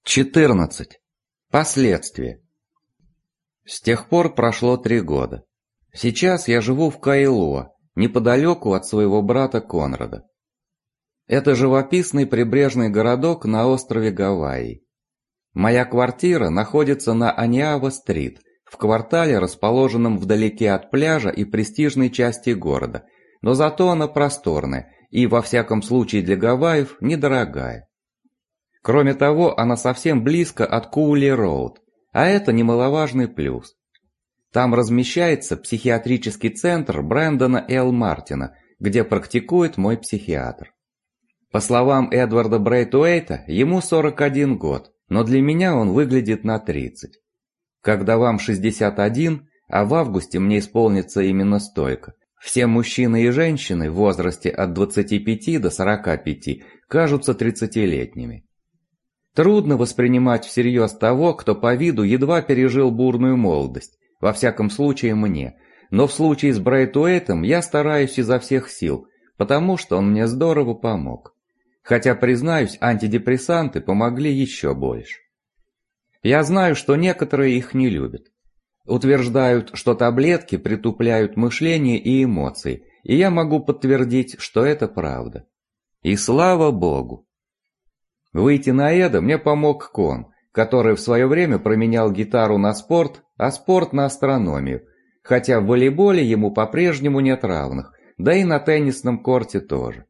14. Последствия. С тех пор прошло 3 года. Сейчас я живу в Каилуа, неподалеку от своего брата Конрада. Это живописный прибрежный городок на острове Гавайи. Моя квартира находится на Аниава-стрит, в квартале, расположенном вдалеке от пляжа и престижной части города, но зато она просторная и, во всяком случае для Гавайев, недорогая. Кроме того, она совсем близко от Куули-Роуд, а это немаловажный плюс. Там размещается психиатрический центр Брэндона Л. Мартина, где практикует мой психиатр. По словам Эдварда Брейтуэйта, ему 41 год, но для меня он выглядит на 30. Когда вам 61, а в августе мне исполнится именно столько, все мужчины и женщины в возрасте от 25 до 45 кажутся 30-летними. Трудно воспринимать всерьез того, кто по виду едва пережил бурную молодость, во всяком случае мне, но в случае с Брейтуэйтом я стараюсь изо всех сил, потому что он мне здорово помог. Хотя, признаюсь, антидепрессанты помогли еще больше. Я знаю, что некоторые их не любят. Утверждают, что таблетки притупляют мышление и эмоции, и я могу подтвердить, что это правда. И слава Богу! Выйти на Эда мне помог Кон, который в свое время променял гитару на спорт, а спорт на астрономию, хотя в волейболе ему по-прежнему нет равных, да и на теннисном корте тоже.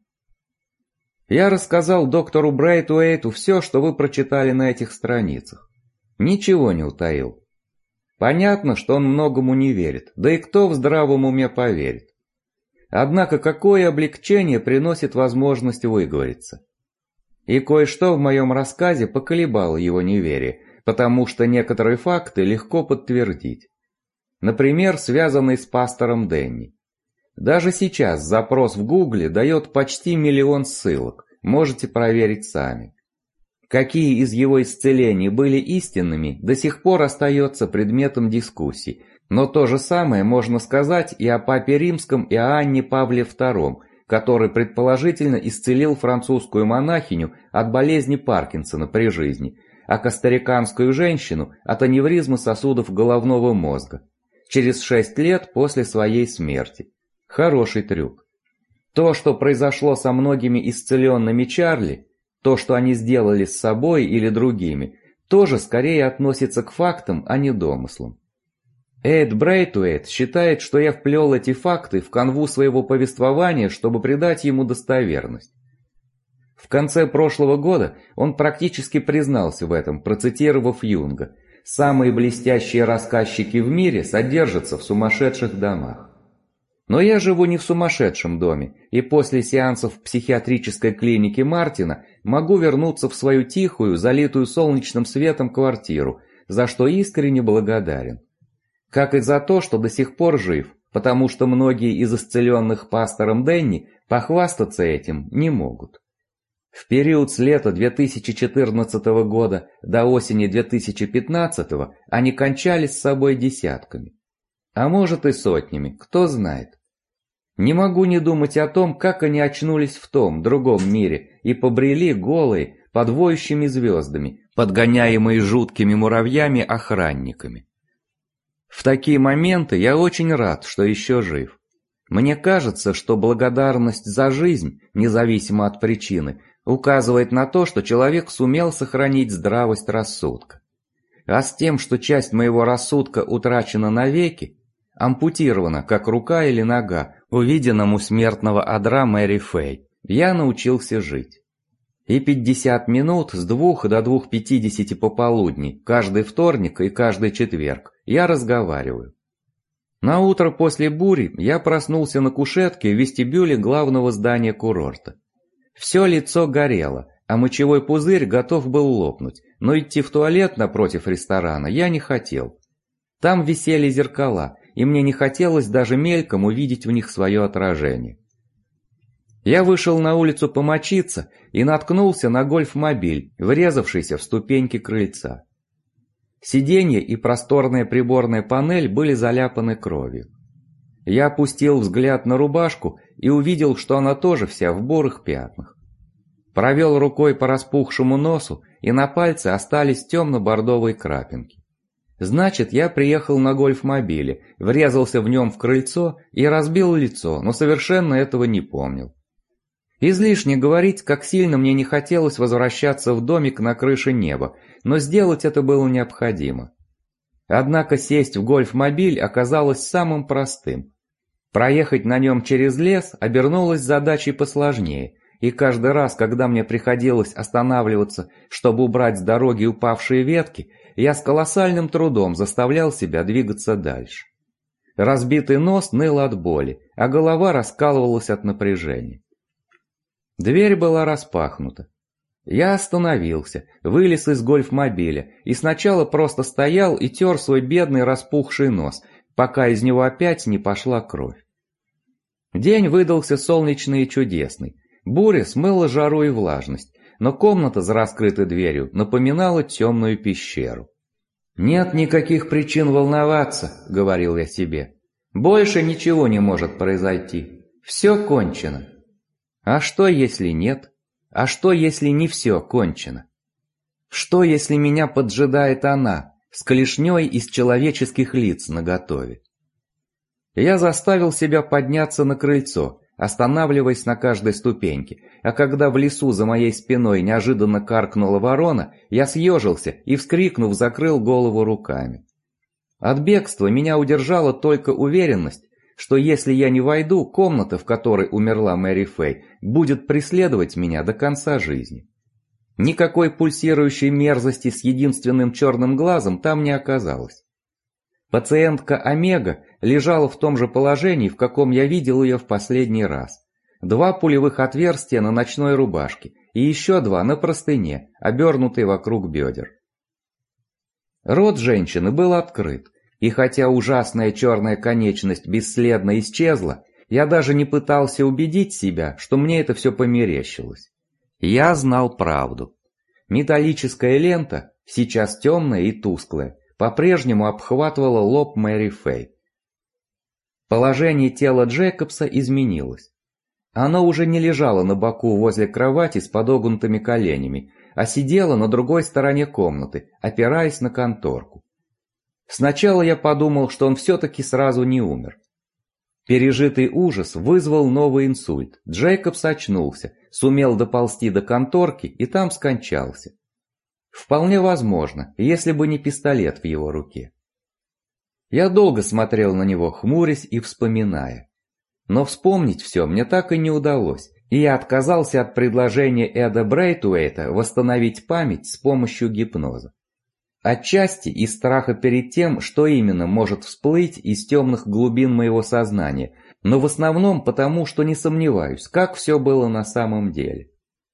Я рассказал доктору Брейтуэйту все, что вы прочитали на этих страницах. Ничего не утаил. Понятно, что он многому не верит, да и кто в здравом уме поверит. Однако какое облегчение приносит возможность выговориться. И кое-что в моем рассказе поколебало его неверие, потому что некоторые факты легко подтвердить. Например, связанный с пастором Дэнни. Даже сейчас запрос в Гугле дает почти 1 миллион ссылок, можете проверить сами. Какие из его исцелений были истинными, до сих пор остается предметом дискуссий, но то же самое можно сказать и о Папе Римском и о Анне Павле II, который предположительно исцелил французскую монахиню от болезни Паркинсона при жизни, а костариканскую женщину от аневризмы сосудов головного мозга через 6 лет после своей смерти. Хороший трюк. То, что произошло со многими исцеленными Чарли, то, что они сделали с собой или другими, тоже скорее относится к фактам, а не домыслам. Эд Брейтуэйт считает, что я вплел эти факты в канву своего повествования, чтобы придать ему достоверность. В конце прошлого года он практически признался в этом, процитировав Юнга: «Самые блестящие рассказчики в мире содержатся в сумасшедших домах». Но я живу не в сумасшедшем доме, и после сеансов в психиатрической клинике Мартина могу вернуться в свою тихую, залитую солнечным светом квартиру, за что искренне благодарен. Как и за то, что до сих пор жив, потому что многие из исцеленных пастором Дэнни похвастаться этим не могут. В период с лета 2014 года до осени 2015 они кончались с собой десятками. А может и сотнями, кто знает. Не могу не думать о том, как они очнулись в том, другом мире и побрели голые, под воющими звездами, подгоняемые жуткими муравьями-охранниками. В такие моменты я очень рад, что еще жив. Мне кажется, что благодарность за жизнь, независимо от причины, указывает на то, что человек сумел сохранить здравость рассудка. А с тем, что часть моего рассудка утрачена навеки, ампутирована, как рука или нога, увиденному смертного одра Мэри Фэй, я научился жить. И 50 минут с 2 до 2:50 пополудни, каждый вторник и каждый четверг, я разговариваю. На утро после бури я проснулся на кушетке в вестибюле главного здания курорта. Все лицо горело, а мочевой пузырь готов был лопнуть, но идти в туалет напротив ресторана я не хотел. Там висели зеркала, и мне не хотелось даже мельком увидеть в них свое отражение. Я вышел на улицу помочиться и наткнулся на гольф-мобиль, врезавшийся в ступеньки крыльца. Сиденье и просторная приборная панель были заляпаны кровью. Я опустил взгляд на рубашку и увидел, что она тоже вся в бурых пятнах. Провел рукой по распухшему носу, и на пальце остались темно-бордовые крапинки. Значит, я приехал на гольф-мобиле, врезался в нем в крыльцо и разбил лицо, но совершенно этого не помнил. Излишне говорить, как сильно мне не хотелось возвращаться в домик на крыше неба, но сделать это было необходимо. Однако сесть в гольф-мобиль оказалось самым простым. Проехать на нем через лес обернулось задачей посложнее, и каждый раз, когда мне приходилось останавливаться, чтобы убрать с дороги упавшие ветки, я с колоссальным трудом заставлял себя двигаться дальше. Разбитый нос ныл от боли, а голова раскалывалась от напряжения. Дверь была распахнута. Я остановился, вылез из гольф-мобиля и сначала просто стоял и тер свой бедный распухший нос, пока из него опять не пошла кровь. День выдался солнечный и чудесный. Буря смыла жару и влажность, но комната за раскрытой дверью напоминала темную пещеру. «Нет никаких причин волноваться», — говорил я себе. «Больше ничего не может произойти. Все кончено». А что, если нет? А что, если не все кончено? Что, если меня поджидает она, с клешней из человеческих лиц наготове? Я заставил себя подняться на крыльцо, останавливаясь на каждой ступеньке, а когда в лесу за моей спиной неожиданно каркнула ворона, я съежился и, вскрикнув, закрыл голову руками. От бегства меня удержала только уверенность, что если я не войду, комната, в которой умерла Мэри Фэй, будет преследовать меня до конца жизни. Никакой пульсирующей мерзости с единственным черным глазом там не оказалось. Пациентка Омега лежала в том же положении, в каком я видел ее в последний раз. 2 пулевых отверстия на ночной рубашке и еще 2 на простыне, обернутой вокруг бедер. Рот женщины был открыт, и хотя ужасная черная конечность бесследно исчезла, я даже не пытался убедить себя, что мне это все померещилось. Я знал правду. Металлическая лента, сейчас темная и тусклая, по-прежнему обхватывала лоб Мэри Фэй. Положение тела Джейкобса изменилось. Оно уже не лежало на боку возле кровати с подогнутыми коленями, а сидело на другой стороне комнаты, опираясь на конторку. Сначала я подумал, что он все-таки сразу не умер. Пережитый ужас вызвал новый инсульт. Джейкобс очнулся, сумел доползти до конторки и там скончался. Вполне возможно, если бы не пистолет в его руке. Я долго смотрел на него, хмурясь и вспоминая. Но вспомнить все мне так и не удалось, и я отказался от предложения Эда Брейтуэйта восстановить память с помощью гипноза. Отчасти из страха перед тем, что именно может всплыть из темных глубин моего сознания, но в основном потому, что не сомневаюсь, как все было на самом деле.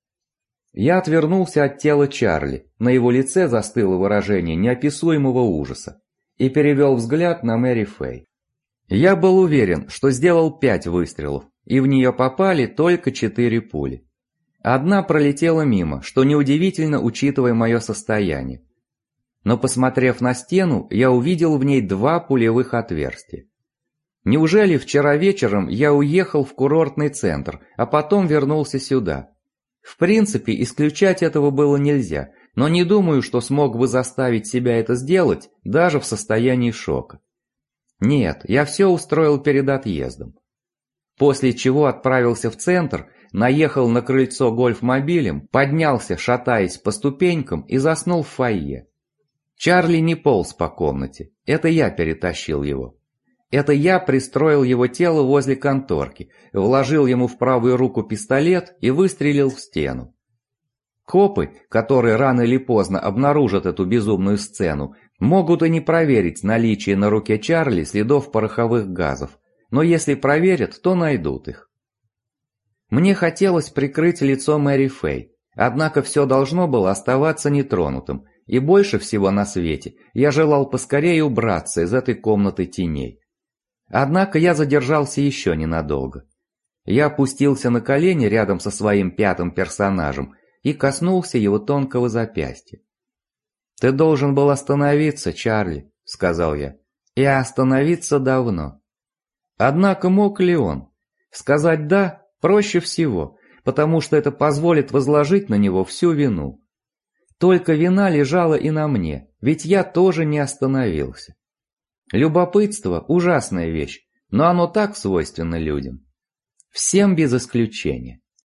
Я отвернулся от тела Чарли, на его лице застыло выражение неописуемого ужаса, и перевел взгляд на Мэри Фэй. Я был уверен, что сделал 5 выстрелов, и в нее попали только 4 пули. Одна пролетела мимо, что неудивительно, учитывая мое состояние. Но, посмотрев на стену, я увидел в ней 2 пулевых отверстия. Неужели вчера вечером я уехал в курортный центр, а потом вернулся сюда? В принципе, исключать этого было нельзя, но не думаю, что смог бы заставить себя это сделать, даже в состоянии шока. Нет, я все устроил перед отъездом. После чего отправился в центр, наехал на крыльцо гольф-мобилем, поднялся, шатаясь по ступенькам, и заснул в фойе. Чарли не полз по комнате, это я перетащил его. Это я пристроил его тело возле конторки, вложил ему в правую руку пистолет и выстрелил в стену. Копы, которые рано или поздно обнаружат эту безумную сцену, могут и не проверить наличие на руке Чарли следов пороховых газов, но если проверят, то найдут их. Мне хотелось прикрыть лицо Мэри Фэй, однако все должно было оставаться нетронутым, и больше всего на свете я желал поскорее убраться из этой комнаты теней. Однако я задержался еще ненадолго. Я опустился на колени рядом со своим 5-м персонажем и коснулся его тонкого запястья. «Ты должен был остановиться, Чарли», — сказал я, — «и остановиться давно». Однако мог ли он? Сказать «да» проще всего, потому что это позволит возложить на него всю вину. Только вина лежала и на мне, ведь я тоже не остановился. Любопытство – ужасная вещь, но оно так свойственно людям. Всем без исключения.